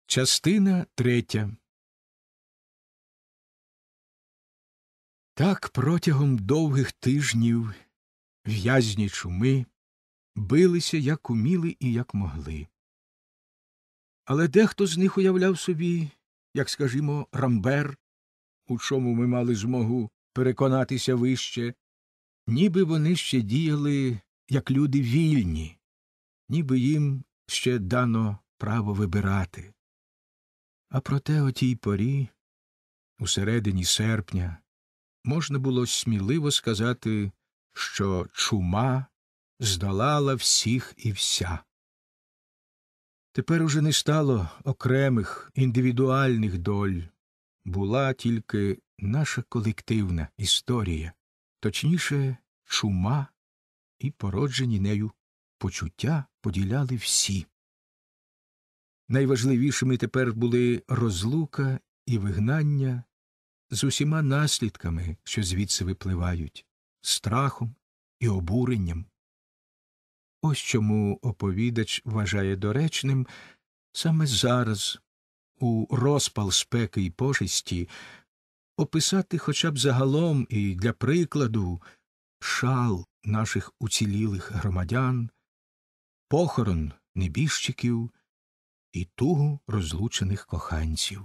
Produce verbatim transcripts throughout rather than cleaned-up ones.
Частина третя. Так протягом довгих тижнів в'язні чуми билися, як уміли і як могли. Але дехто з них уявляв собі, як, скажімо, Рамбер, у чому ми мали змогу переконатися вище, ніби вони ще діяли, як люди вільні, ніби їм ще дано право вибирати. А проте о тій порі, у середині серпня, можна було сміливо сказати, що чума здолала всіх і вся. Тепер уже не стало окремих, індивідуальних доль, була тільки наша колективна історія, точніше, чума і породжені нею почуття поділяли всі. Найважливішими тепер були розлука і вигнання з усіма наслідками, що звідси випливають, страхом і обуренням. Ось чому оповідач вважає доречним саме зараз, у розпал спеки й пошесті, описати хоча б загалом і для прикладу шал наших уцілілих громадян, похорон небіжчиків і тугу розлучених коханців.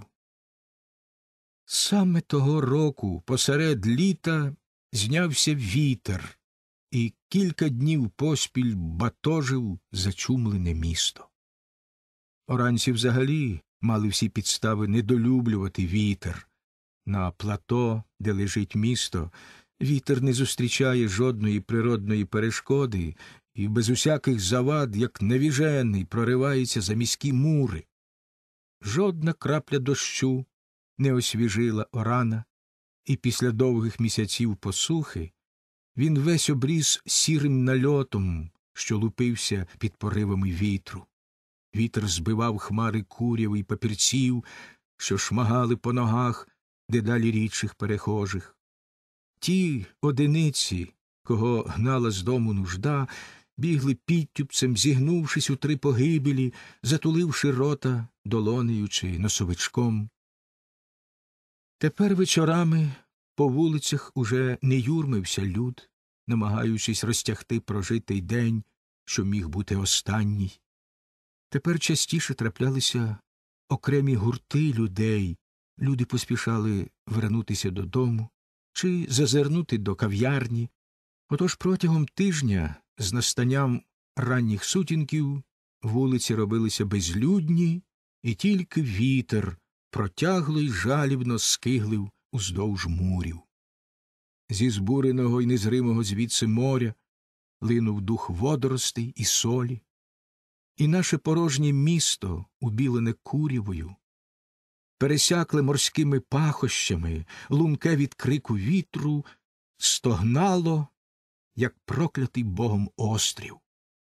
Саме того року, посеред літа, знявся вітер, і кілька днів поспіль батожив зачумлене місто. Оранці взагалі мали всі підстави недолюблювати вітер. На плато, де лежить місто, вітер не зустрічає жодної природної перешкоди і без усяких завад, як навіжений, проривається за міські мури. Жодна крапля дощу не освіжила Орана, і після довгих місяців посухи він весь обріс сірим нальотом, що лупився під поривами вітру. Вітер збивав хмари куряв і папірців, що шмагали по ногах дедалі рідших перехожих. Ті одиниці, кого гнала з дому нужда, бігли підтюпцем, зігнувшись у три погибелі, затуливши рота долонею чи носовичком. Тепер вечорами по вулицях уже не юрмився люд, намагаючись розтягти прожитий день, що міг бути останній. Тепер частіше траплялися окремі гурти людей, люди поспішали вернутися додому чи зазирнути до кав'ярні. Отож протягом тижня, з настанням ранніх сутінків, вулиці робилися безлюдні, і тільки вітер протягло й жалібно скиглив уздовж мурів. Зі збуреного й незримого звідси моря линув дух водоростей і солі, і наше порожнє місто, убілене курявою, пересякле морськими пахощами, лунке від крику вітру, стогнало, як проклятий Богом острів.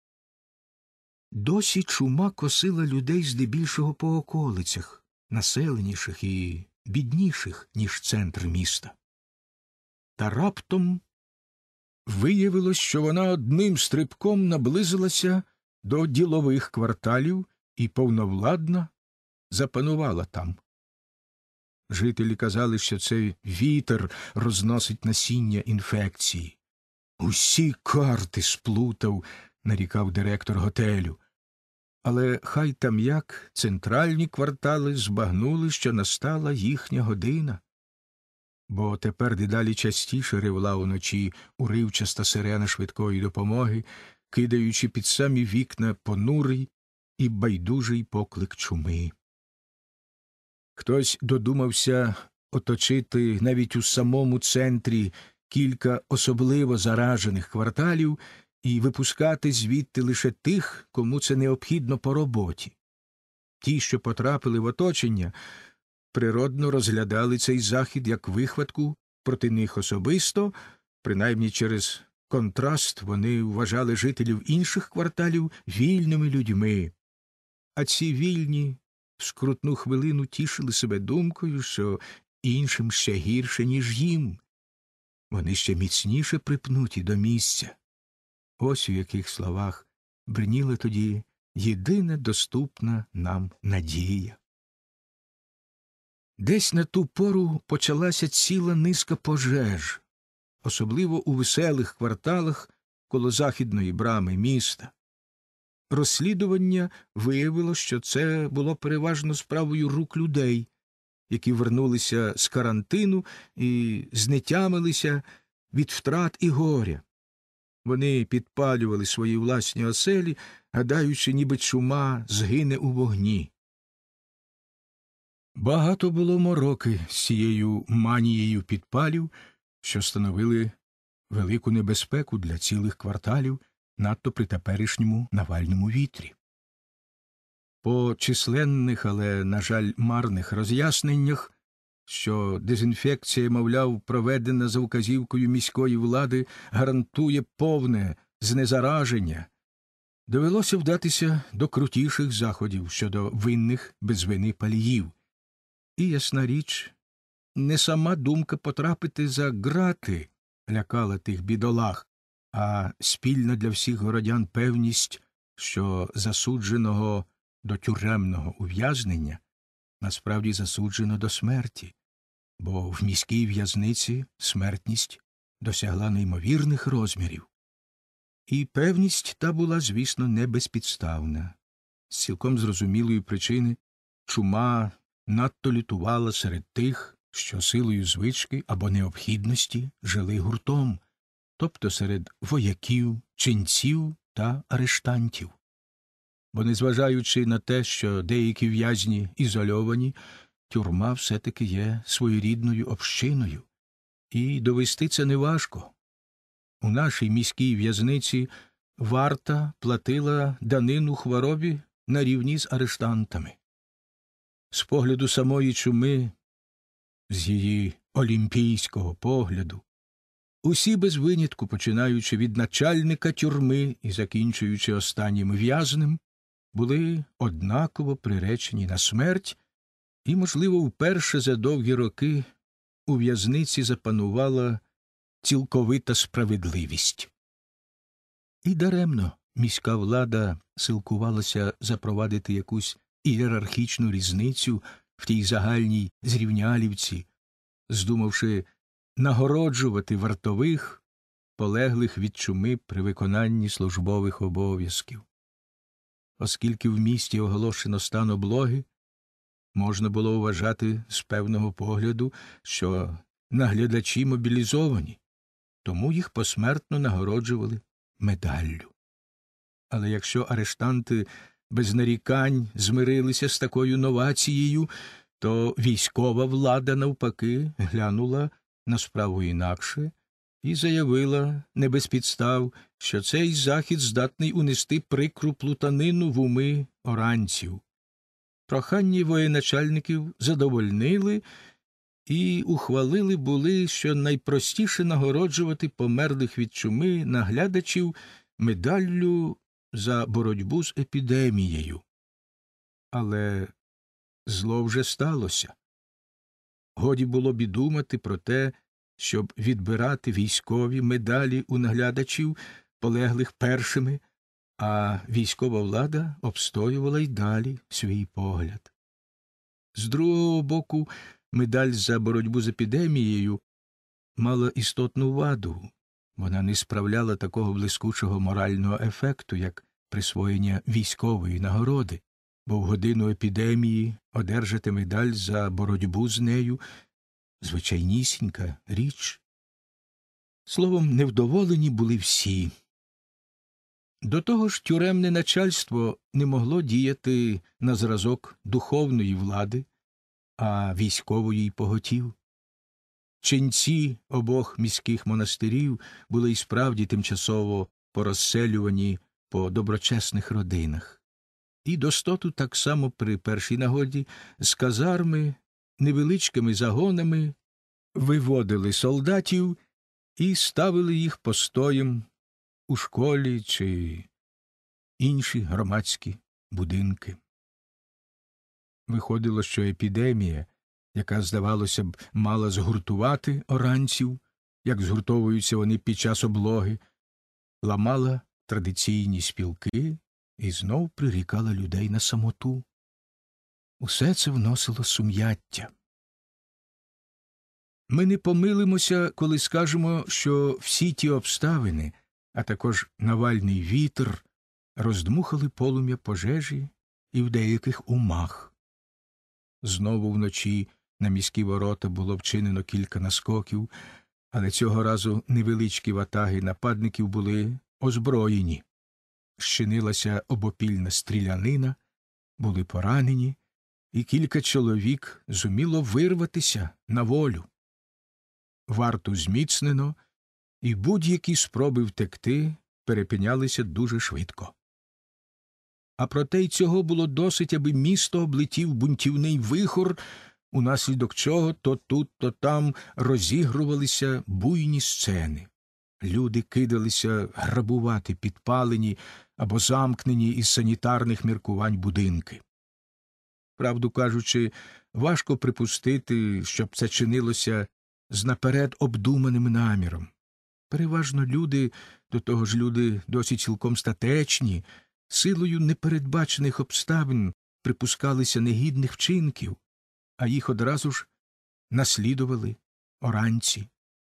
Досі чума косила людей здебільшого по околицях, населеніших і бідніших, ніж центр міста. Та раптом виявилось, що вона одним стрибком наблизилася до ділових кварталів і повновладно запанувала там. Жителі казали, що це вітер розносить насіння інфекції. Усі карти сплутав, нарікав директор готелю. Але хай там як, центральні квартали збагнули, що настала їхня година. Бо тепер дедалі частіше ревла уночі уривчаста сирена швидкої допомоги, кидаючи під самі вікна понурий і байдужий поклик чуми. Хтось додумався оточити навіть у самому центрі кілька особливо заражених кварталів і випускати звідти лише тих, кому це необхідно по роботі. Ті, що потрапили в оточення, природно розглядали цей захід як вихватку проти них особисто, принаймні через контраст вони вважали жителів інших кварталів вільними людьми. А ці вільні в скрутну хвилину тішили себе думкою, що іншим ще гірше, ніж їм. Вони ще міцніше припнуті до місця. Ось у яких словах бриніла тоді єдина доступна нам надія. Десь на ту пору почалася ціла низка пожеж, особливо у веселих кварталах коло західної брами міста. Розслідування виявило, що це було переважно справою рук людей, які вернулися з карантину і знетямилися від втрат і горя. Вони підпалювали свої власні оселі, гадаючи, ніби чума згине у вогні. Багато було мороки з цією манією підпалів, що становили велику небезпеку для цілих кварталів, надто при теперішньому навальному вітрі. По численних, але, на жаль, марних роз'ясненнях, що дезінфекція, мовляв, проведена за вказівкою міської влади, гарантує повне знезараження, довелося вдатися до крутіших заходів щодо винних без вини паліїв. І, ясна річ, не сама думка потрапити за ґрати лякала тих бідолах, а спільна для всіх городян певність, що засудженого до тюремного ув'язнення насправді засуджено до смерті, бо в міській в'язниці смертність досягла неймовірних розмірів. І певність та була, звісно, не безпідставна. З цілком зрозумілої причини чума надто лютувала серед тих, що силою звички або необхідності жили гуртом, тобто серед вояків, ченців та арештантів. Бо, незважаючи на те, що деякі в'язні ізольовані, тюрма все-таки є своєрідною общиною, і довести це неважко. У нашій міській в'язниці варта платила данину хворобі на рівні з арештантами. З погляду самої чуми, з її олімпійського погляду, усі без винятку, починаючи від начальника тюрми і закінчуючи останнім в'язнем, були однаково приречені на смерть, і, можливо, вперше за довгі роки у в'язниці запанувала цілковита справедливість. І даремно міська влада силкувалася запровадити якусь ієрархічну різницю в тій загальній зрівнялівці, здумавши нагороджувати вартових, полеглих від чуми при виконанні службових обов'язків. Оскільки в місті оголошено стан облоги, можна було вважати з певного погляду, що наглядачі мобілізовані, тому їх посмертно нагороджували медаллю. Але якщо арештанти без нарікань змирилися з такою новацією, то військова влада, навпаки, глянула на справу інакше і заявила, не без підстав, що цей захід здатний унести прикру плутанину в уми оранців. Прохання воєначальників задовольнили і ухвалили були, що найпростіше нагороджувати померлих від чуми наглядачів медаллю за боротьбу з епідемією. Але зло вже сталося. Годі було б і думати про те, щоб відбирати військові медалі у наглядачів, полеглих першими, а військова влада обстоювала й далі свій погляд. З другого боку, медаль за боротьбу з епідемією мала істотну ваду. Вона не справляла такого блискучого морального ефекту, як присвоєння військової нагороди, бо в годину епідемії одержати медаль за боротьбу з нею – звичайнісінька річ. Словом, невдоволені були всі. До того ж, тюремне начальство не могло діяти на зразок духовної влади, а військової й поготів. Ченці обох міських монастирів були й справді тимчасово порозселювані по доброчесних родинах. І достоту так само при першій нагоді з казарми невеличкими загонами виводили солдатів і ставили їх постоєм у школі чи інші громадські будинки. Виходило, що епідемія, яка, здавалося б, мала згуртувати оранців, як згуртовуються вони під час облоги, ламала традиційні спілки і знов прирікала людей на самоту. Усе це вносило сум'яття. Ми не помилимося, коли скажемо, що всі ті обставини, а також навальний вітер, роздмухали полум'я пожежі і в деяких умах. Знову вночі на міські ворота було вчинено кілька наскоків, але цього разу невеличкі ватаги нападників були озброєні. Щинилася обопільна стрілянина, були поранені, і кілька чоловік зуміло вирватися на волю. Варту зміцнено, і будь-які спроби втекти перепинялися дуже швидко. А проте й цього було досить, аби місто облетів бунтівний вихор, унаслідок чого то тут, то там розігрувалися буйні сцени. Люди кидалися грабувати підпалені або замкнені із санітарних міркувань будинки. Правду кажучи, важко припустити, щоб це чинилося з наперед обдуманим наміром. Переважно люди, до того ж люди досить цілком статечні, силою непередбачених обставин припускалися негідних вчинків, а їх одразу ж наслідували оранці.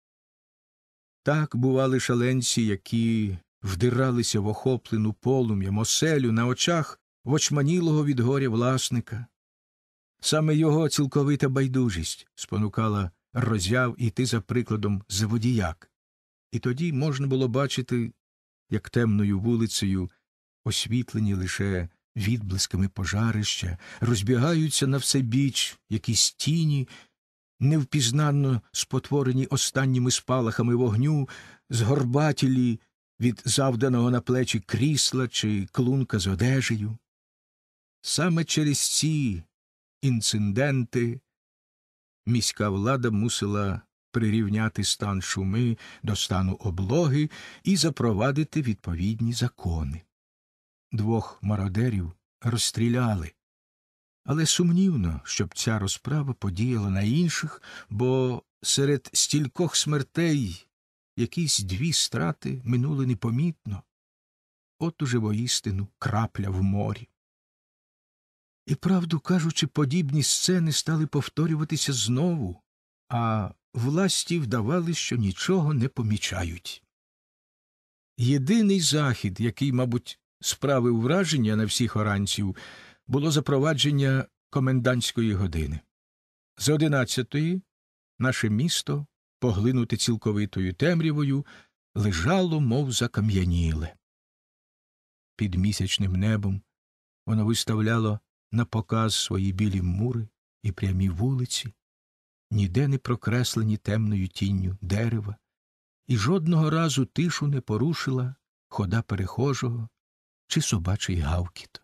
Так бували шаленці, які вдиралися в охоплену полум'ям оселю на очах в очманілого від горя власника. Саме його цілковита байдужість спонукала роззяв іти за прикладом заводіяк. І тоді можна було бачити, як темною вулицею, освітлені лише відблисками пожарища, розбігаються на все біч якісь тіні, невпізнанно спотворені останніми спалахами вогню, згорбатілі від завданого на плечі крісла чи клунка з одежею. Саме через ці інциденти міська влада мусила прирівняти стан Шуми до стану облоги і запровадити відповідні закони. Двох мародерів розстріляли, але сумнівно, щоб ця розправа подіяла на інших, бо серед стількох смертей якісь дві страти минули непомітно. От уже воістину крапля в морі. І, правду кажучи, подібні сцени стали повторюватися знову, а власті вдавали, що нічого не помічають. Єдиний захід, який, мабуть, справив враження на всіх оранців, було запровадження комендантської години. З одинадцятої наше місто, поглинуте цілковитою темрявою, лежало, мов закам'яніле. Під місячним небом воно виставляло на показ свої білі мури і прямі вулиці, ніде не прокреслені темною тінню дерева, і жодного разу тишу не порушила хода перехожого чи собачий гавкіт.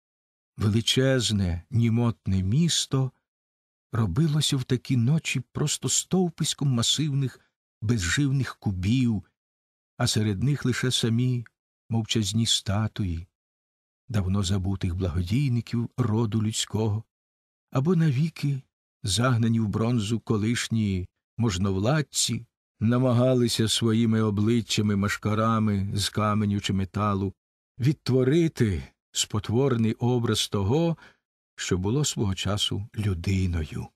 Величезне, німотне місто робилося в такі ночі просто стовписьком масивних, безживних кубів, а серед них лише самі мовчазні статуї давно забутих благодійників роду людського, або навіки загнані в бронзу колишні можновладці намагалися своїми обличчями машкарами з каменю чи металу відтворити спотворений образ того, що було свого часу людиною.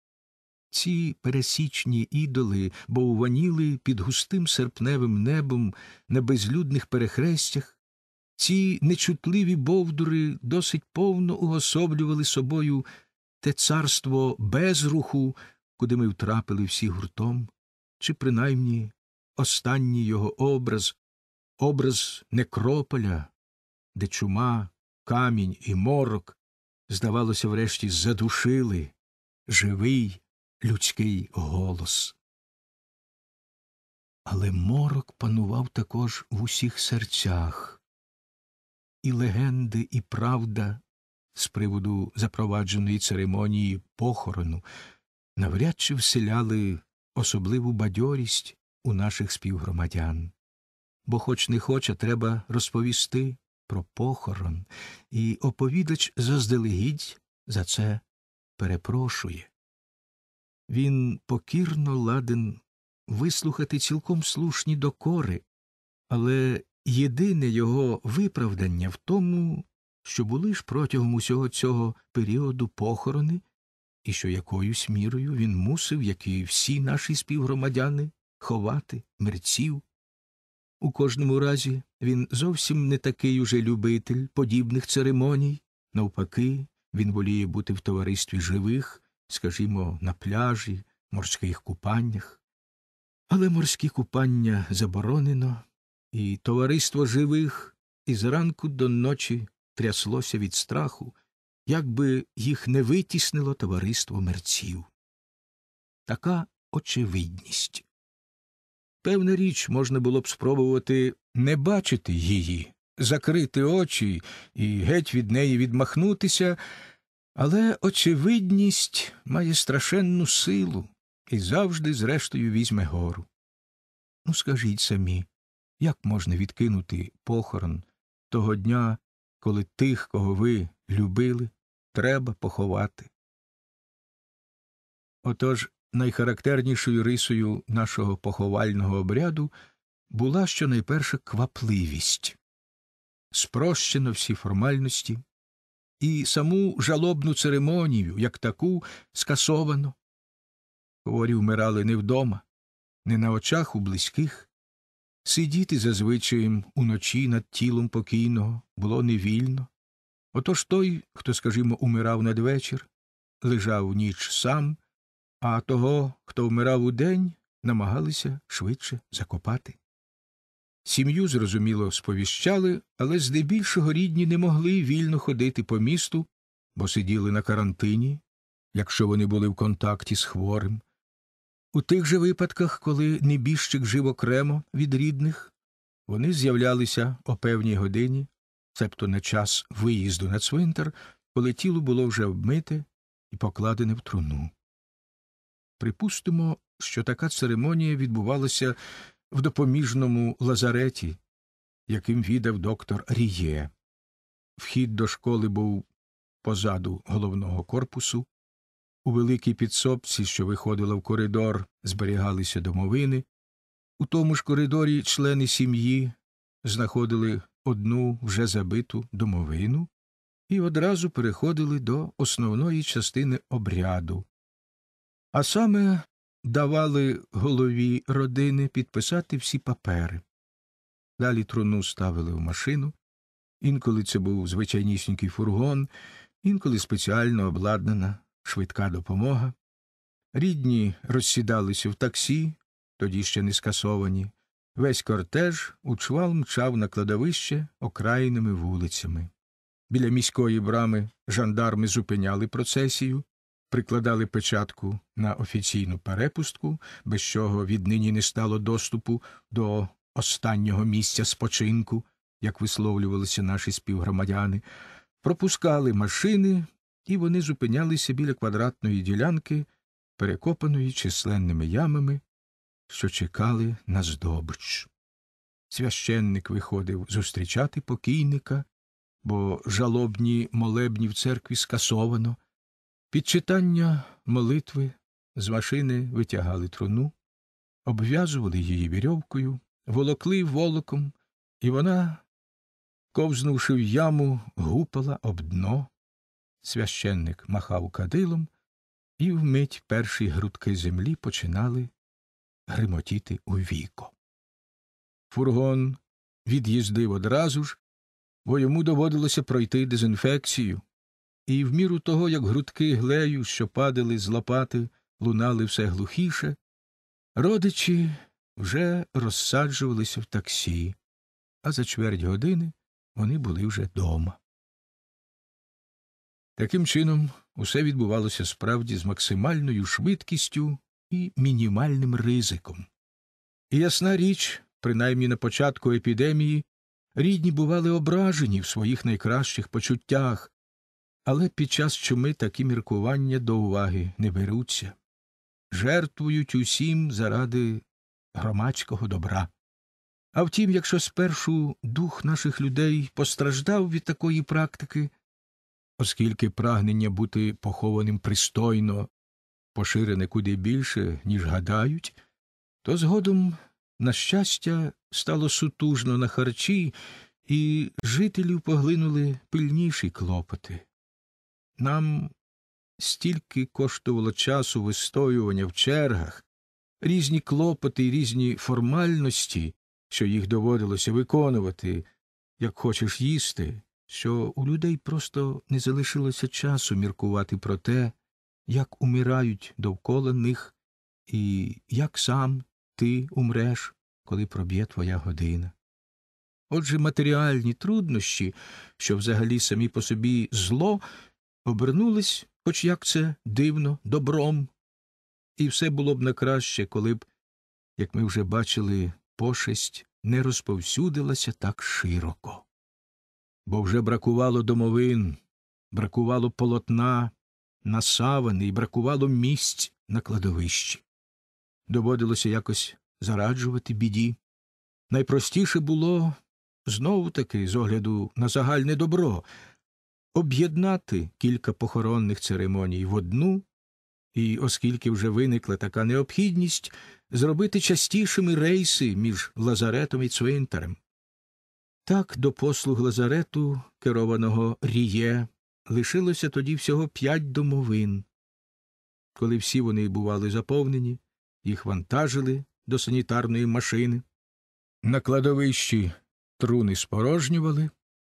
Ці пересічні ідоли бовваніли під густим серпневим небом на безлюдних перехрестях. Ці нечутливі бовдури досить повно уособлювали собою те царство безруху, куди ми втрапили всі гуртом, чи принаймні останній його образ, образ некрополя, де чума, камінь і морок, здавалося, врешті задушили живий людський голос. Але морок панував також в усіх серцях. І легенди, і правда з приводу запровадженої церемонії похорону навряд чи вселяли особливу бадьорість у наших співгромадян. Бо хоч не хоч, а треба розповісти про похорон, і оповідач заздалегідь за це перепрошує. Він покірно ладен вислухати цілком слушні докори, але єдине його виправдання в тому, що були ж протягом усього цього періоду похорони і що якоюсь мірою він мусив, як і всі наші співгромадяни, ховати мерців. У кожному разі він зовсім не такий уже любитель подібних церемоній. Навпаки, він воліє бути в товаристві живих, скажімо, на пляжі, морських купаннях. Але морські купання заборонено, і товариство живих із ранку до ночі тряслося від страху, як би їх не витіснило товариство мерців. Така очевидність. Певна річ, можна було б спробувати не бачити її, закрити очі і геть від неї відмахнутися, але очевидність має страшенну силу і завжди, зрештою, візьме гору. Ну, скажіть самі, як можна відкинути похорон того дня, коли тих, кого ви любили, треба поховати? Отож, найхарактернішою рисою нашого поховального обряду була щонайперше квапливість. Спрощено всі формальності, і саму жалобну церемонію, як таку, скасовано. Хворі вмирали не вдома, не на очах у близьких. Сидіти за звичаєм уночі над тілом покійного було невільно. Отож той, хто, скажімо, умирав надвечір, лежав ніч сам, а того, хто вмирав удень, намагалися швидше закопати. Сім'ю, зрозуміло, сповіщали, але здебільшого рідні не могли вільно ходити по місту, бо сиділи на карантині, якщо вони були в контакті з хворим. У тих же випадках, коли небіжчик жив окремо від рідних, вони з'являлися о певній годині, цебто на час виїзду на цвинтар, коли тіло було вже обмите і покладене в труну. Припустимо, що така церемонія відбувалася в допоміжному лазареті, яким відав доктор Ріє. Вхід до школи був позаду головного корпусу. У великій підсобці, що виходила в коридор, зберігалися домовини. У тому ж коридорі члени сім'ї знаходили одну вже забиту домовину і одразу переходили до основної частини обряду. А саме давали голові родини підписати всі папери. Далі труну ставили в машину. Інколи це був звичайнісінький фургон, інколи спеціально обладнана швидка допомога. Рідні розсідалися в таксі, тоді ще не скасовані. Весь кортеж учвал мчав на кладовище окраїними вулицями. Біля міської брами жандарми зупиняли процесію, прикладали печатку на офіційну перепустку, без чого віднині не стало доступу до останнього місця спочинку, як висловлювалися наші співгромадяни, пропускали машини, і вони зупинялися біля квадратної ділянки, перекопаної численними ямами, що чекали на здобич. Священник виходив зустрічати покійника, бо жалобні молебні в церкві скасовано. Під читання молитви з машини витягали труну, обв'язували її вірьовкою, волокли волоком, і вона, ковзнувши в яму, гупала об дно. Священник махав кадилом, і вмить перші грудки землі починали гримотіти у віко. Фургон від'їздив одразу ж, бо йому доводилося пройти дезінфекцію, і в міру того, як грудки глею, що падали з лопати, лунали все глухіше, родичі вже розсаджувалися в таксі, а за чверть години вони були вже дома. Таким чином, усе відбувалося справді з максимальною швидкістю і мінімальним ризиком. І ясна річ, принаймні на початку епідемії, рідні бували ображені в своїх найкращих почуттях, але під час чуми такі міркування до уваги не беруться. Жертвують усім заради громадського добра. А втім, якщо спершу дух наших людей постраждав від такої практики, оскільки прагнення бути похованим пристойно поширене куди більше, ніж гадають, то згодом, на щастя, стало сутужно на харчі, і жителів поглинули пильніші клопоти. Нам стільки коштувало часу вистоювання в чергах, різні клопоти й різні формальності, що їх доводилося виконувати, як хочеш їсти, що у людей просто не залишилося часу міркувати про те, як умирають довкола них і як сам ти умреш, коли проб'є твоя година. Отже, матеріальні труднощі, що взагалі самі по собі зло, обернулись, хоч як це дивно, добром. І все було б на краще, коли б, як ми вже бачили, пошесть не розповсюдилася так широко. Бо вже бракувало домовин, бракувало полотна на савани і бракувало місць на кладовищі. Доводилося якось зараджувати біді. Найпростіше було, знову-таки, з огляду на загальне добро, об'єднати кілька похоронних церемоній в одну, і, оскільки вже виникла така необхідність, зробити частішими рейси між лазаретом і цвинтарем. Так до послуг лазарету, керованого Ріє, лишилося тоді всього п'ять домовин. Коли всі вони бували заповнені, їх вантажили до санітарної машини. На кладовищі труни спорожнювали,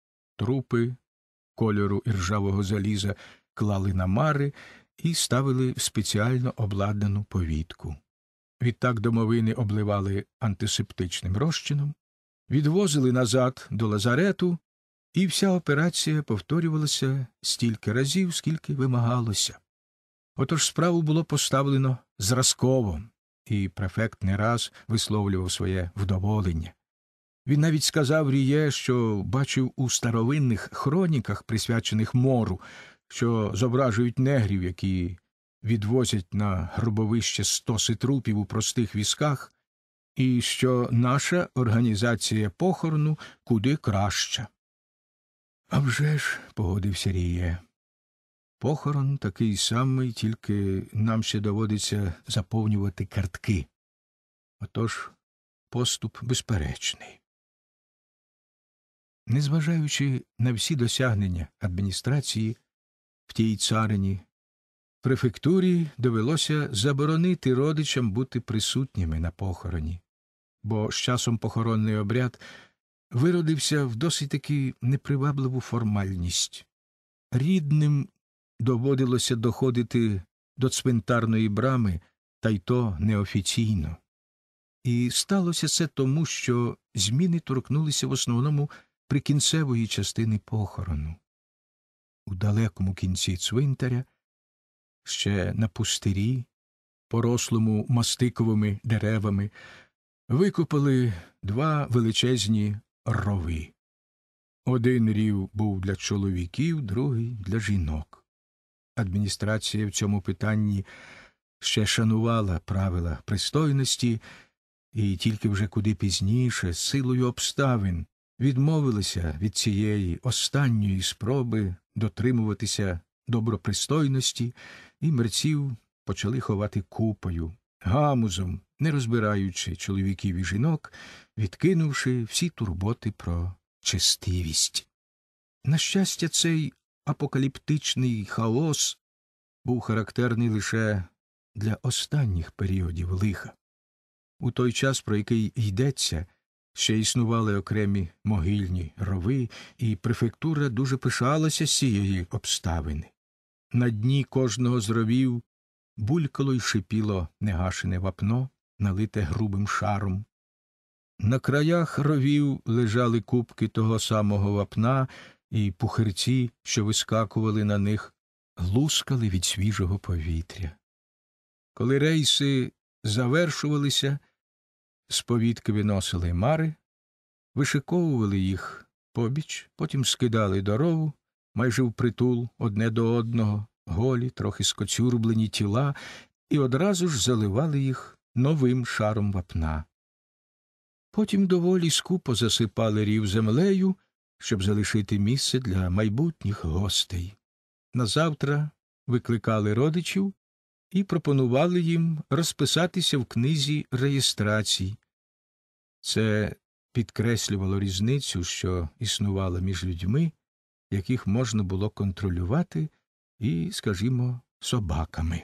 трупи кольору іржавого заліза клали на мари і ставили в спеціально обладнану повітку. Відтак домовини обливали антисептичним розчином, відвозили назад до лазарету, і вся операція повторювалася стільки разів, скільки вимагалося. Отож справу було поставлено зразково, і префект не раз висловлював своє вдоволення. Він навіть сказав Ріє, що бачив у старовинних хроніках, присвячених мору, що зображують негрів, які відвозять на гробовище стоси трупів у простих візках, і що наша організація похорону куди краща. «А вже ж», – погодився Ріє, – «похорон такий самий, тільки нам ще доводиться заповнювати картки. Отож, поступ безперечний». Незважаючи на всі досягнення адміністрації в тій царині, префектурі довелося заборонити родичам бути присутніми на похороні, бо з часом похоронний обряд виродився в досить таки непривабливу формальність. Рідним доводилося доходити до цвинтарної брами, та й то неофіційно. І сталося це тому, що зміни торкнулися в основному прикінцевої частини похорону. У далекому кінці цвинтаря, ще на пустирі, порослому мастиковими деревами, викопали два величезні рови. Один рів був для чоловіків, другий – для жінок. Адміністрація в цьому питанні ще шанувала правила пристойності і тільки вже куди пізніше, силою обставин, відмовилися від цієї останньої спроби дотримуватися добропристойності, і мерців почали ховати купою, гамузом, не розбираючи чоловіків і жінок, відкинувши всі турботи про честивість. На щастя, цей апокаліптичний хаос був характерний лише для останніх періодів лиха. У той час, про який йдеться, ще існували окремі могильні рови, і префектура дуже пишалася з цієї обставини. На дні кожного з ровів булькало й шипіло негашене вапно, налите грубим шаром. На краях ровів лежали купки того самого вапна, і пухирці, що вискакували на них, лускали від свіжого повітря. Коли рейси завершувалися, з повітки виносили мари, вишиковували їх побіч, потім скидали до рову, майже впритул одне до одного, голі, трохи скоцюрблені тіла, і одразу ж заливали їх новим шаром вапна. Потім доволі скупо засипали рів землею, щоб залишити місце для майбутніх гостей. Назавтра викликали родичів і пропонували їм розписатися в книзі реєстрацій. Це підкреслювало різницю, що існувала між людьми, яких можна було контролювати, і, скажімо, собаками.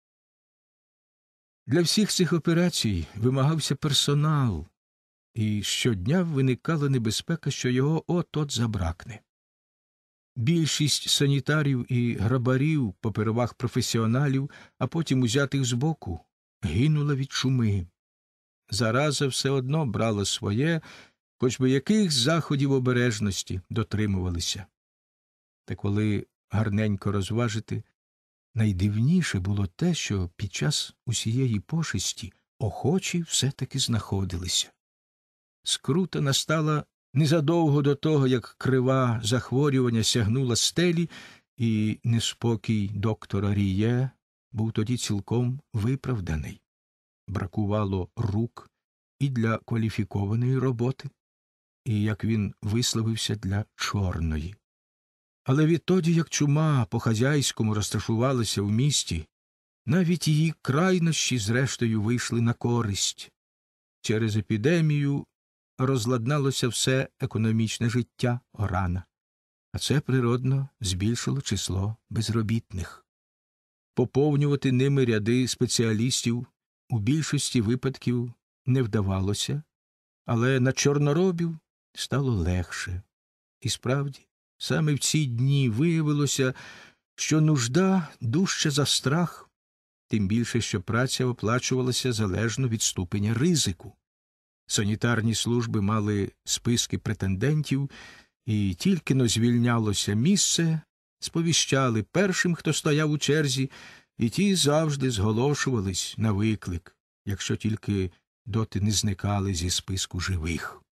Для всіх цих операцій вимагався персонал, і щодня виникала небезпека, що його от-от забракне. Більшість санітарів і грабарів, попервах професіоналів, а потім узятих збоку, гинула від чуми. Зараза все одно брала своє, хоч би яких заходів обережності дотримувалися. Та коли гарненько розважити, найдивніше було те, що під час усієї пошесті охочі все-таки знаходилися. Скрута настала незадовго до того, як крива захворювання сягнула стелі, і неспокій доктора Ріє був тоді цілком виправданий. Бракувало рук і для кваліфікованої роботи, і, як він висловився, для чорної. Але відтоді, як чума по-хазяйському розташувалася в місті, навіть її крайнощі зрештою вийшли на користь. Через епідемію розладналося все економічне життя Орана, а це природно збільшило число безробітних. Поповнювати ними ряди спеціалістів у більшості випадків не вдавалося, але на чорноробів стало легше. І справді, саме в ці дні виявилося, що нужда дужча за страх, тим більше, що праця оплачувалася залежно від ступеня ризику. Санітарні служби мали списки претендентів, і тільки-но звільнялося місце, сповіщали першим, хто стояв у черзі, і ті завжди зголошувались на виклик, якщо тільки доти не зникали зі списку живих.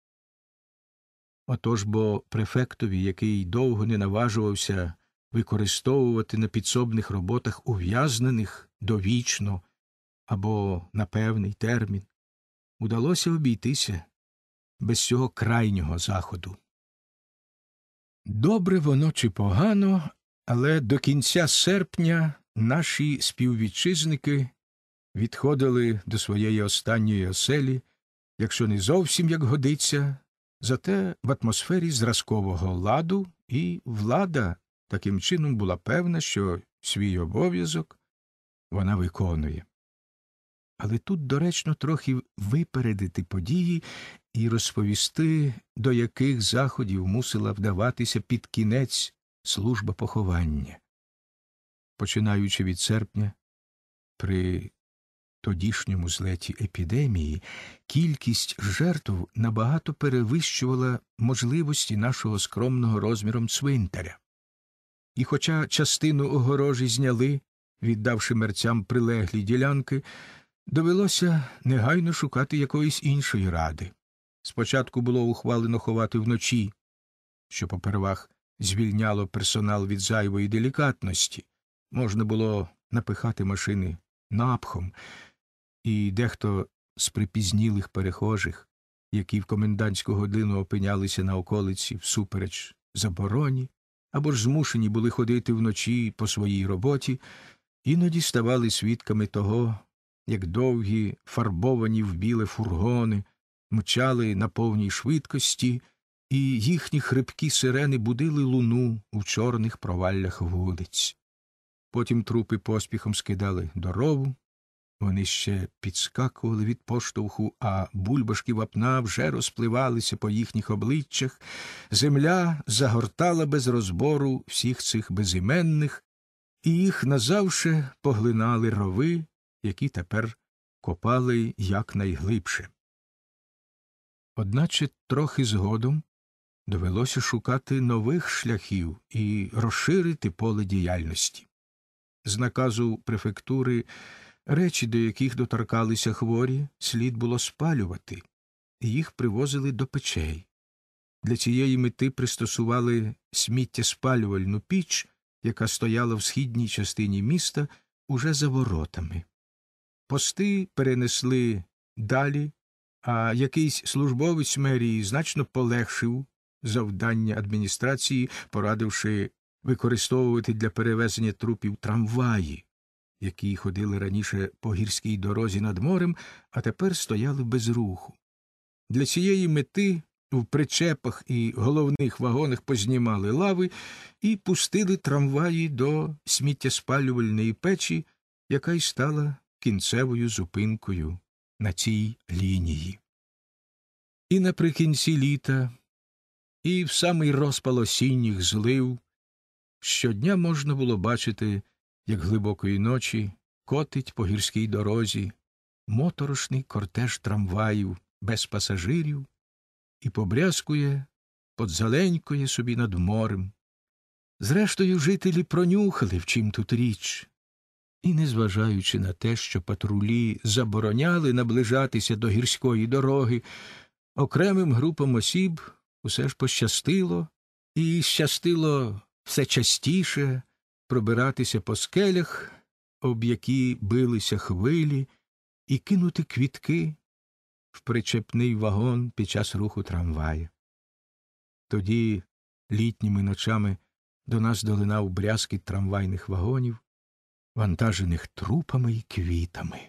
Отож бо префектові, який довго не наважувався використовувати на підсобних роботах ув'язнених довічно або на певний термін, удалося обійтися без цього крайнього заходу. Добре воно чи погано, але до кінця серпня наші співвітчизники відходили до своєї останньої оселі, якщо не зовсім як годиться, зате в атмосфері зразкового ладу, і влада таким чином була певна, що свій обов'язок вона виконує. Але тут доречно трохи випередити події і розповісти, до яких заходів мусила вдаватися під кінець служба поховання. Починаючи від серпня, при тодішньому злеті епідемії, кількість жертв набагато перевищувала можливості нашого скромного розміром цвинтаря. І хоча частину огорожі зняли, віддавши мерцям прилеглі ділянки, довелося негайно шукати якоїсь іншої ради. Спочатку було ухвалено ховати вночі, що попервах звільняло персонал від зайвої делікатності. Можна було напихати машини напхом, і дехто з припізнілих перехожих, які в комендантську годину опинялися на околиці всупереч забороні, або ж змушені були ходити вночі по своїй роботі, іноді ставали свідками того, як довгі, фарбовані в біле фургони мчали на повній швидкості, і їхні хрипкі сирени будили луну у чорних проваллях вулиць. Потім трупи поспіхом скидали до рову, вони ще підскакували від поштовху, а бульбашки вапна вже розпливалися по їхніх обличчях, земля загортала без розбору всіх цих безіменних, і їх назавше поглинали рови, які тепер копали якнайглибше. Одначе трохи згодом довелося шукати нових шляхів і розширити поле діяльності. З наказу префектури речі, до яких доторкалися хворі, слід було спалювати, і їх привозили до печей. Для цієї мети пристосували сміттєспалювальну піч, яка стояла в східній частині міста уже за воротами. Пости перенесли далі, а якийсь службовець мерії значно полегшив завдання адміністрації, порадивши використовувати для перевезення трупів трамваї, які ходили раніше по гірській дорозі над морем, а тепер стояли без руху. Для цієї мети в причепах і головних вагонах познімали лави і пустили трамваї до сміттєспалювальної печі, яка й стала кінцевою зупинкою на цій лінії. І наприкінці літа, і в самий розпал осінніх злив щодня можна було бачити, як глибокої ночі котить по гірській дорозі моторошний кортеж трамваїв без пасажирів і побрязкує, подзеленькує собі над морем. Зрештою, жителі пронюхали, в чим тут річ, і, незважаючи на те, що патрулі забороняли наближатися до гірської дороги, окремим групам осіб усе ж пощастило, і щастило все частіше пробиратися по скелях, об які билися хвилі, і кинути квітки в причепний вагон під час руху трамвая. Тоді літніми ночами до нас долинав брязкіт трамвайних вагонів, вантажених трупами й квітами.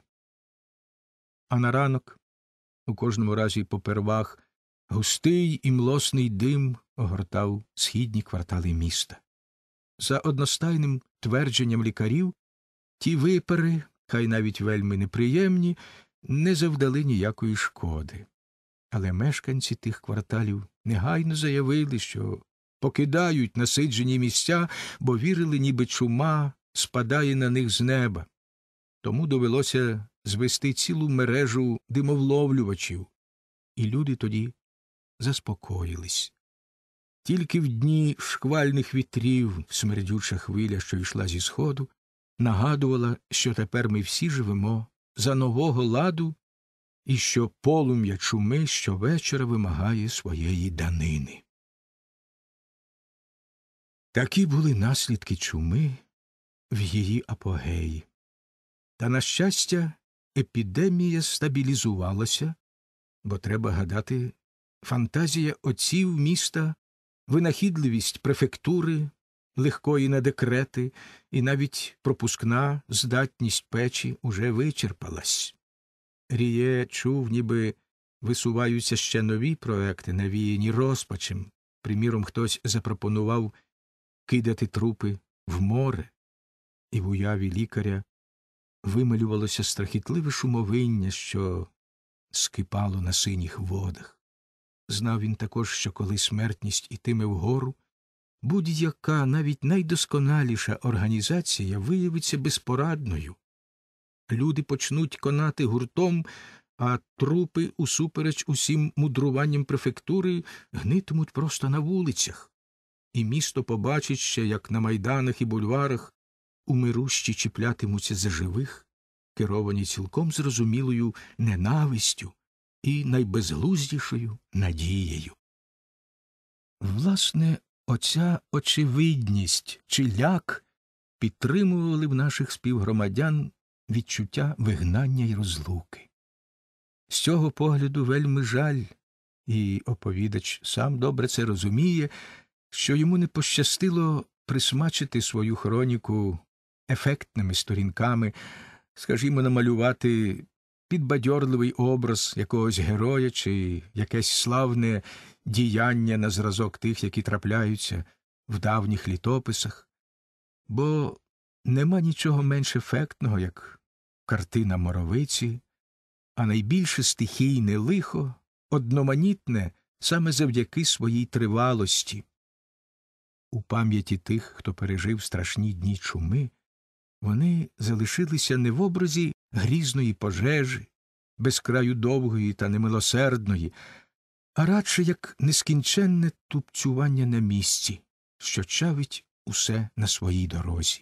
А на ранок, у кожному разі попервах, густий і млосний дим огортав східні квартали міста. За одностайним твердженням лікарів, ті випари, хай навіть вельми неприємні, не завдали ніякої шкоди. Але мешканці тих кварталів негайно заявили, що покидають насиджені місця, бо вірили, ніби чума спадає на них з неба. Тому довелося звести цілу мережу димовловлювачів, і люди тоді заспокоїлись. Тільки в дні шквальних вітрів смердюча хвиля, що йшла зі сходу, нагадувала, що тепер ми всі живемо за нового ладу і що полум'я чуми щовечора вимагає своєї данини. Такі були наслідки чуми в її апогеї. Та, на щастя, епідемія стабілізувалася, бо, треба гадати, фантазія отців міста, винахідливість префектури, легкої на декрети і навіть пропускна здатність печі уже вичерпалась. Ріє чув, ніби висуваються ще нові проекти, навіяні розпачем. Приміром, хтось запропонував кидати трупи в море, і в уяві лікаря вималювалося страхітливе шумовиння, що скипало на синіх водах. Знав він також, що коли смертність ітиме вгору, будь-яка, навіть найдосконаліша організація виявиться безпорадною. Люди почнуть конати гуртом, а трупи, усупереч усім мудруванням префектури, гнитимуть просто на вулицях. І місто побачить ще, як на майданах і бульварах умирущі чіплятимуться за живих, керовані цілком зрозумілою ненавистю і найбезглуздішою надією. Власне, оця очевидність чи ляк підтримували в наших співгромадян відчуття вигнання й розлуки. З цього погляду вельми жаль, і оповідач сам добре це розуміє, що йому не пощастило присмачити свою хроніку ефектними сторінками, скажімо, намалювати підбадьорливий образ якогось героя чи якесь славне діяння на зразок тих, які трапляються в давніх літописах, бо нема нічого менш ефектного, як картина Моровиці, а найбільше стихійне лихо одноманітне саме завдяки своїй тривалості. У пам'яті тих, хто пережив страшні дні чуми, вони залишилися не в образі грізної пожежі, безкраю довгої та немилосердної, а радше як нескінченне тупцювання на місці, що чавить усе на своїй дорозі.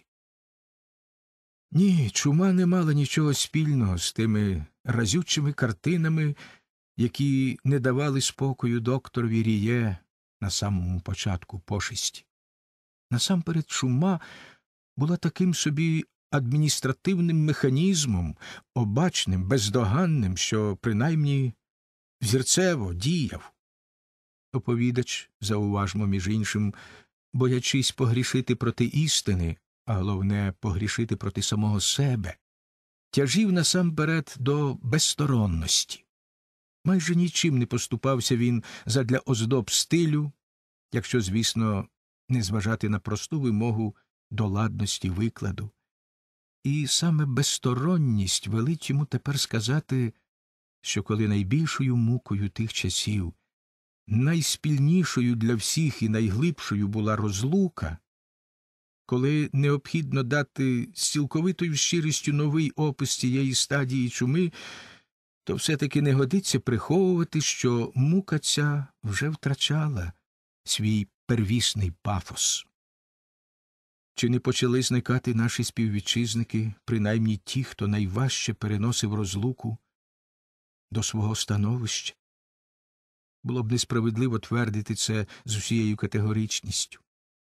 Ні, чума не мала нічого спільного з тими разючими картинами, які не давали спокою докторові Ріє на самому початку пошесті. Насамперед, чума була таким собі адміністративним механізмом, обачним, бездоганним, що принаймні взірцево діяв. Оповідач, зауважмо між іншим, боячись погрішити проти істини, а головне погрішити проти самого себе, тяжів насамперед до безсторонності. Майже нічим не поступався він задля оздоб стилю, якщо, звісно, не зважати на просту вимогу до ладності викладу. І саме безсторонність велить йому тепер сказати, що коли найбільшою мукою тих часів, найспільнішою для всіх і найглибшою була розлука, коли необхідно дати з цілковитою щирістю новий опис цієї стадії чуми, то все-таки не годиться приховувати, що мука ця вже втрачала свій первісний пафос. Чи не почали зникати наші співвітчизники, принаймні ті, хто найважче переносив розлуку до свого становища? Було б несправедливо твердити це з усією категоричністю.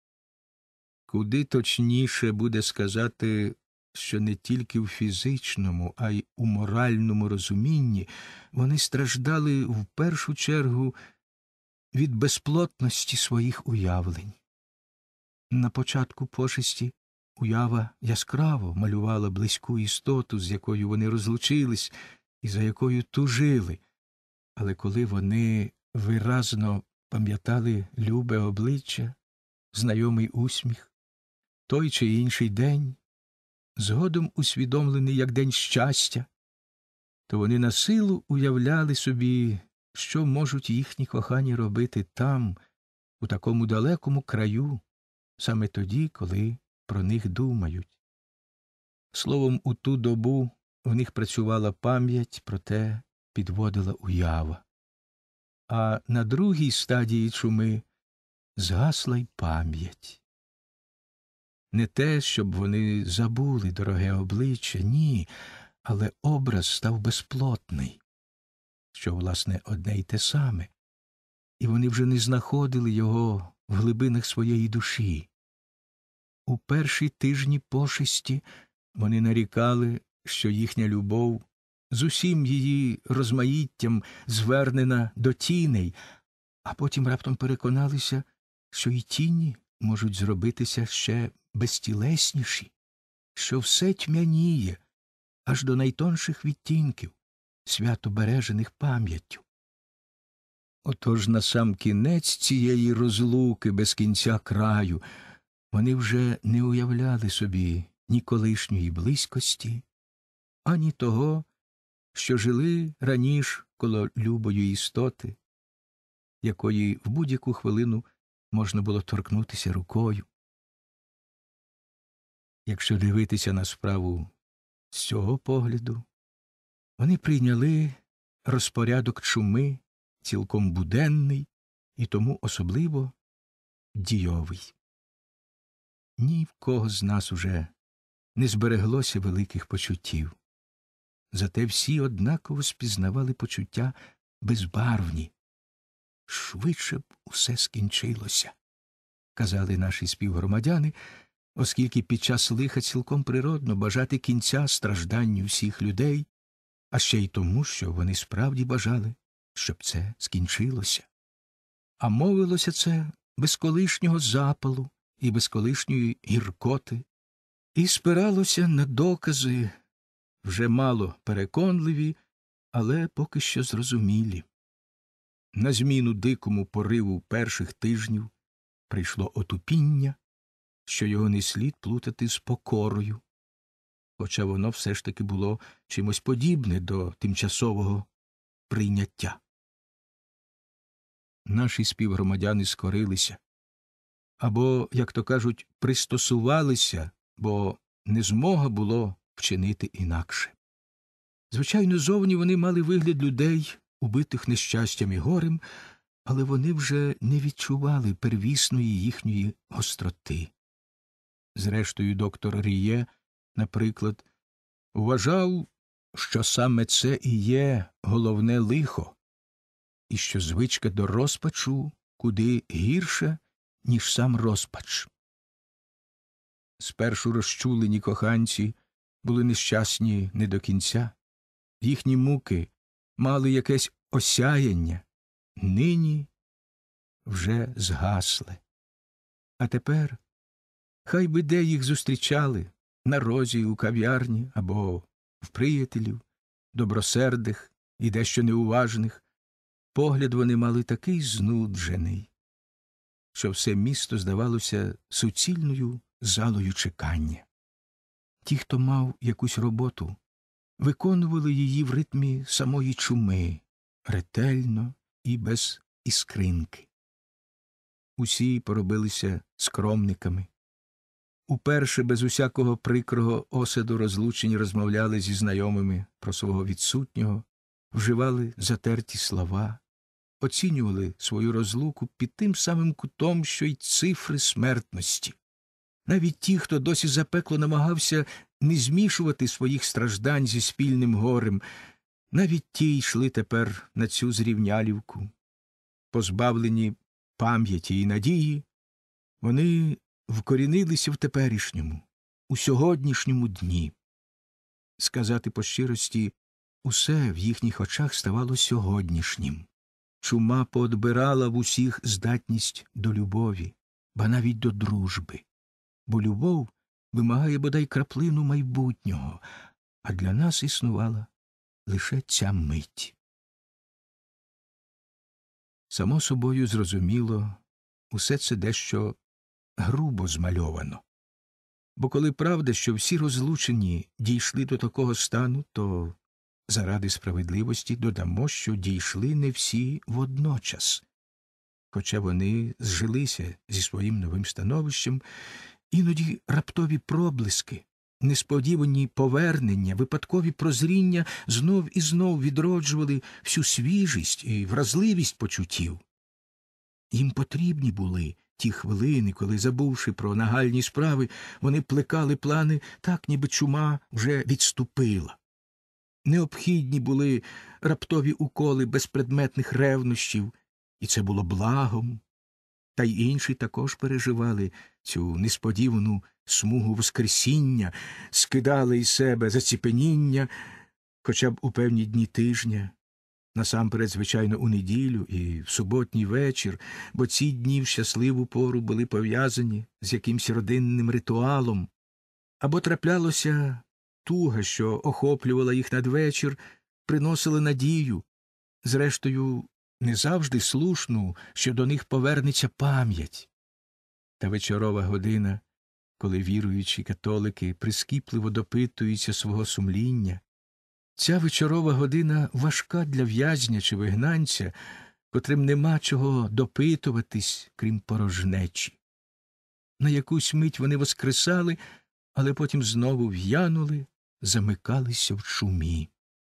Куди точніше буде сказати, що не тільки в фізичному, а й у моральному розумінні вони страждали в першу чергу від безплотності своїх уявлень. На початку пошесті уява яскраво малювала близьку істоту, з якою вони розлучились і за якою тужили, але коли вони виразно пам'ятали любе обличчя, знайомий усміх, той чи інший день, згодом усвідомлений як день щастя, то вони на силу уявляли собі, що можуть їхні кохані робити там, у такому далекому краю, саме тоді, коли про них думають. Словом, у ту добу в них працювала пам'ять, проте підводила уява. А на другій стадії чуми згасла й пам'ять. Не те, щоб вони забули дороге обличчя, ні, але образ став безплотний, що, власне, одне й те саме, і вони вже не знаходили його в глибинах своєї душі. У перші тижні пошесті вони нарікали, що їхня любов з усім її розмаїттям звернена до тіней, а потім раптом переконалися, що й тіні можуть зробитися ще безтілесніші, що все тьмяніє аж до найтонших відтінків, свято бережених пам'яттю. Отож насамкінець цієї розлуки без кінця краю вони вже не уявляли собі ні колишньої близькості, ані того, що жили раніше коло любої істоти, якої в будь-яку хвилину можна було торкнутися рукою. Якщо дивитися на справу з цього погляду, вони прийняли розпорядок чуми цілком буденний і тому особливо дійовий. Ні в кого з нас уже не збереглося великих почуттів. Зате всі однаково спізнавали почуття безбарвні. Швидше б усе скінчилося, казали наші співгромадяни, оскільки під час лиха цілком природно бажати кінця стражданню всіх людей, а ще й тому, що вони справді бажали, щоб це скінчилося. А мовилося це без колишнього запалу і без колишньої гіркоти, і спиралося на докази, вже мало переконливі, але поки що зрозумілі. На зміну дикому пориву перших тижнів прийшло отупіння, що його не слід плутати з покорою, хоча воно все ж таки було чимось подібне до тимчасового прийняття. Наші співгромадяни скорилися, або, як то кажуть, пристосувалися, бо не змога було вчинити інакше. Звичайно, зовні вони мали вигляд людей, убитих нещастям і горем, але вони вже не відчували первісної їхньої гостроти. Зрештою, доктор Ріє, наприклад, вважав, що саме це і є головне лихо, і що звичка до розпачу куди гірша, ніж сам розпач. Спершу розчулені коханці були нещасні не до кінця, їхні муки мали якесь осяяння, нині вже згасли. А тепер хай би де їх зустрічали, на розі, у кав'ярні або в приятелів, добросердих і дещо неуважних, Погляд вони мали такий знуджений, що все місто здавалося суцільною залою чекання. Ті, хто мав якусь роботу, виконували її в ритмі самої чуми, ретельно і без іскринки. Усі поробилися скромниками. Уперше без усякого прикрого осаду розлучень розмовляли зі знайомими про свого відсутнього, вживали затерті слова, оцінювали свою розлуку під тим самим кутом, що й цифри смертності. Навіть ті, хто досі запекло намагався не змішувати своїх страждань зі спільним горем, навіть ті йшли тепер на цю зрівнялівку. Позбавлені пам'яті і надії, вони вкорінилися в теперішньому, у сьогоднішньому дні. Сказати по щирості, усе в їхніх очах ставало сьогоднішнім. Чума поодбирала в усіх здатність до любові, ба навіть до дружби. Бо любов вимагає бодай краплину майбутнього, а для нас існувала лише ця мить. Само собою зрозуміло, усе це дещо грубо змальовано. Бо коли правда, що всі розлучені дійшли до такого стану, то заради справедливості додамо, що дійшли не всі водночас. Хоча вони зжилися зі своїм новим становищем, іноді раптові проблиски, несподівані повернення, випадкові прозріння знов і знов відроджували всю свіжість і вразливість почуттів. Їм потрібні були ті хвилини, коли, забувши про нагальні справи, вони плекали плани так, ніби чума вже відступила. Необхідні були раптові уколи безпредметних ревнощів, і це було благом. Та й інші також переживали цю несподівану смугу воскресіння, скидали із себе заціпеніння хоча б у певні дні тижня, насамперед, звичайно, у неділю і в суботній вечір, бо ці дні в щасливу пору були пов'язані з якимсь родинним ритуалом, або траплялося туга, що охоплювала їх надвечір, приносила надію, зрештою, не завжди слушну, що до них повернеться пам'ять. Та вечорова година, коли віруючі католики прискіпливо допитуються свого сумління, ця вечорова година важка для в'язня чи вигнанця, котрим нема чого допитуватись, крім порожнечі. На якусь мить вони воскресали, але потім знову в'янули, замикалися в чумі.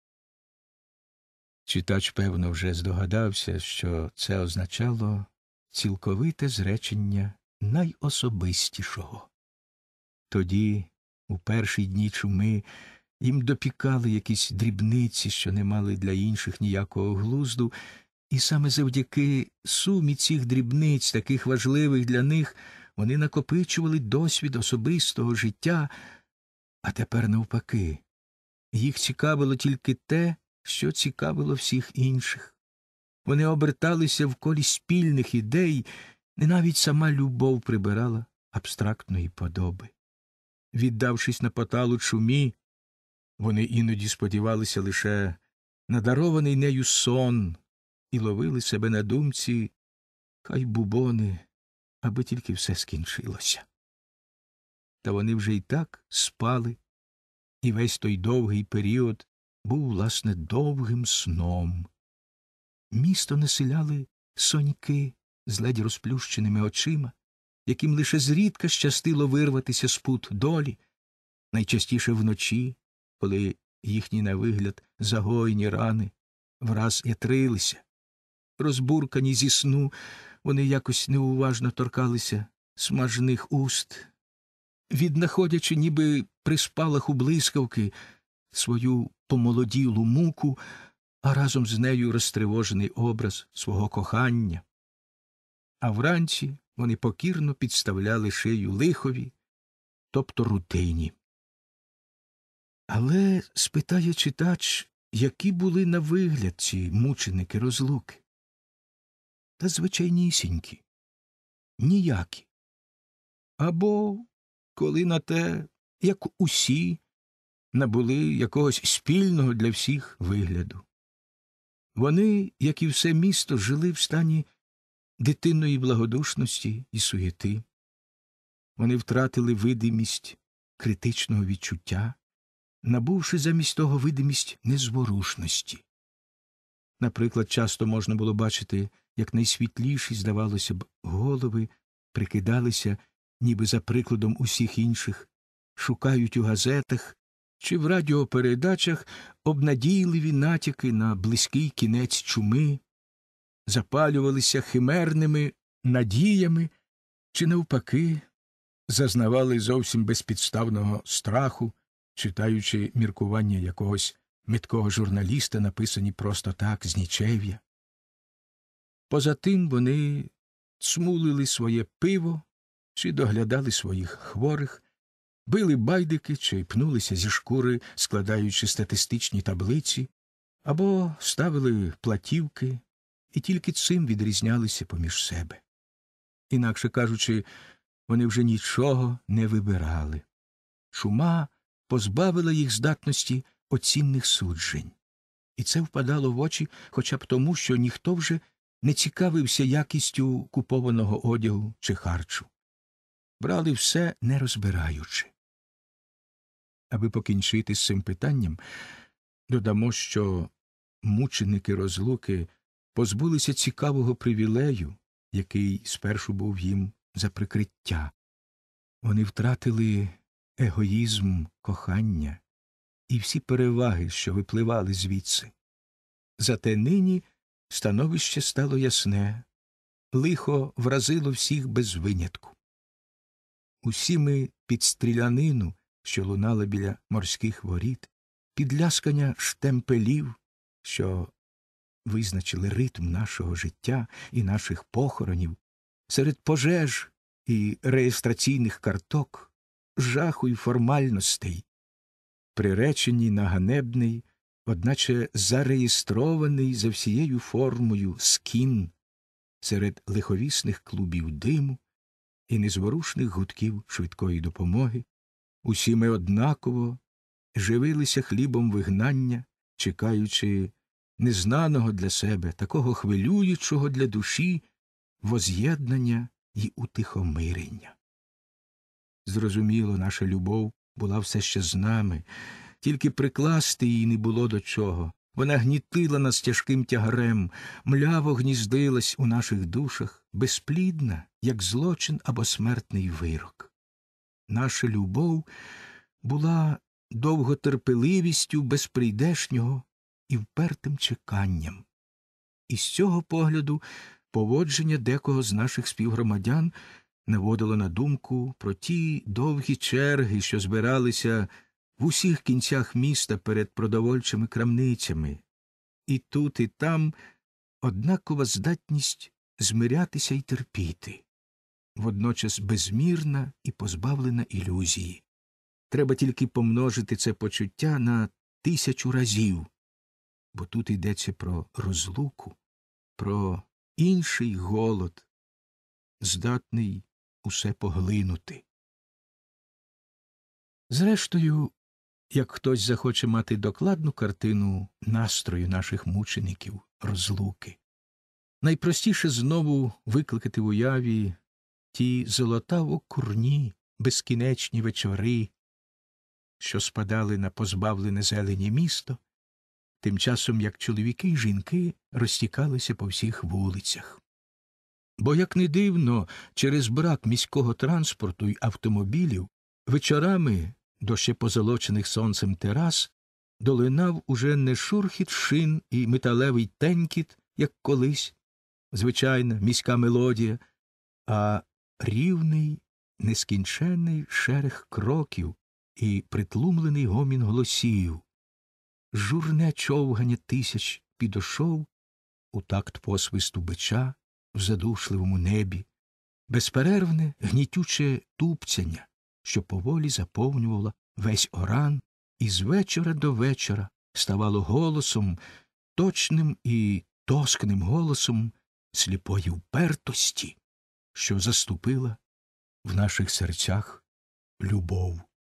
Читач, певно, вже здогадався, що це означало цілковите зречення найособистішого. Тоді, у перші дні чуми, їм допікали якісь дрібниці, що не мали для інших ніякого глузду, і саме завдяки сумі цих дрібниць, таких важливих для них, вони накопичували досвід особистого життя, а тепер навпаки. Їх цікавило тільки те, що цікавило всіх інших. Вони оберталися в колі спільних ідей, не навіть сама любов прибирала абстрактної подоби. Віддавшись на поталу чумі, вони іноді сподівалися лише на дарований нею сон і ловили себе на думці, хай бубони, аби тільки все скінчилося. Та вони вже й так спали, і весь той довгий період був, власне, довгим сном. Місто населяли соньки з ледь розплющеними очима, яким лише зрідка щастило вирватися з пут долі, найчастіше вночі, коли їхні на вигляд загоєні рани враз ятрилися. Розбуркані зі сну, вони якось неуважно торкалися смажених уст, віднаходячи, ніби при спалаху блискавки, свою помолоділу муку, а разом з нею розтривожений образ свого кохання. А вранці вони покірно підставляли шию лихові, тобто рутині. Але спитає читач, які були на вигляд ці мученики розлуки? Та звичайнісінькі, ніякі. Або, коли на те, як усі, набули якогось спільного для всіх вигляду. Вони, як і все місто, жили в стані дитинної благодушності і суєти. Вони втратили видимість критичного відчуття, набувши замість того видимість незворушності. Наприклад, часто можна було бачити, як найсвітліші, здавалося б, голови прикидалися, ніби за прикладом усіх інших, шукають у газетах чи в радіопередачах обнадійливі натяки на близький кінець чуми, запалювалися химерними надіями чи, навпаки, зазнавали зовсім безпідставного страху, читаючи міркування якогось меткого журналіста, написані просто так, з нічев'я. Поза тим вони цмулили своє пиво чи доглядали своїх хворих, били байдики чи пнулися зі шкури, складаючи статистичні таблиці, або ставили платівки, і тільки цим відрізнялися поміж себе. Інакше кажучи, вони вже нічого не вибирали. Чума позбавила їх здатності оцінних суджень. І це впадало в очі хоча б тому, що ніхто вже не цікавився якістю купованого одягу чи харчу. Брали все, не розбираючи. Аби покінчити з цим питанням, додамо, що мученики розлуки позбулися цікавого привілею, який спершу був їм за прикриття. Вони втратили егоїзм кохання і всі переваги, що випливали звідси. Зате нині становище стало ясне, лихо вразило всіх без винятку. Усі ми під стрілянину, що лунала біля морських воріт, під ляскання штемпелів, що визначили ритм нашого життя і наших похоронів, серед пожеж і реєстраційних карток, жаху й формальностей, приречені на ганебний, одначе зареєстрований за всією формою скін, серед лиховісних клубів диму і незворушних гудків швидкої допомоги, усі ми однаково живилися хлібом вигнання, чекаючи незнаного для себе, такого хвилюючого для душі воз'єднання й утихомирення. Зрозуміло, наша любов була все ще з нами, тільки прикласти її не було до чого. Вона гнітила нас тяжким тягарем, мляво гніздилась у наших душах, безплідна, як злочин або смертний вирок. Наша любов була довготерпеливістю безприйдешнього і впертим чеканням. І з цього погляду поводження декого з наших співгромадян наводило на думку про ті довгі черги, що збиралися в усіх кінцях міста перед продовольчими крамницями. І тут, і там однакова здатність змирятися й терпіти, водночас безмірна і позбавлена ілюзії. Треба тільки помножити це почуття на тисячу разів, бо тут йдеться про розлуку, про інший голод, здатний усе поглинути. Зрештою, як хтось захоче мати докладну картину настрою наших мучеників розлуки, найпростіше знову викликати в уяві ті золотаво-курні безкінечні вечори, що спадали на позбавлене зелені місто, тим часом як чоловіки й жінки розтікалися по всіх вулицях. Бо, як не дивно, через брак міського транспорту й автомобілів вечорами до ще позолочених сонцем терас долинав уже не шурхіт шин і металевий тенькіт, як колись, звичайна міська мелодія, а рівний, нескінченний шерех кроків і притлумлений гомін голосів, журне човгання тисяч підошов у такт посвисту бича в задушливому небі, безперервне гнітюче тупцяння, що поволі заповнювало весь оран і з вечора до вечора ставало голосом, точним і тоскним голосом сліпої впертості, що заступила в наших серцях любов.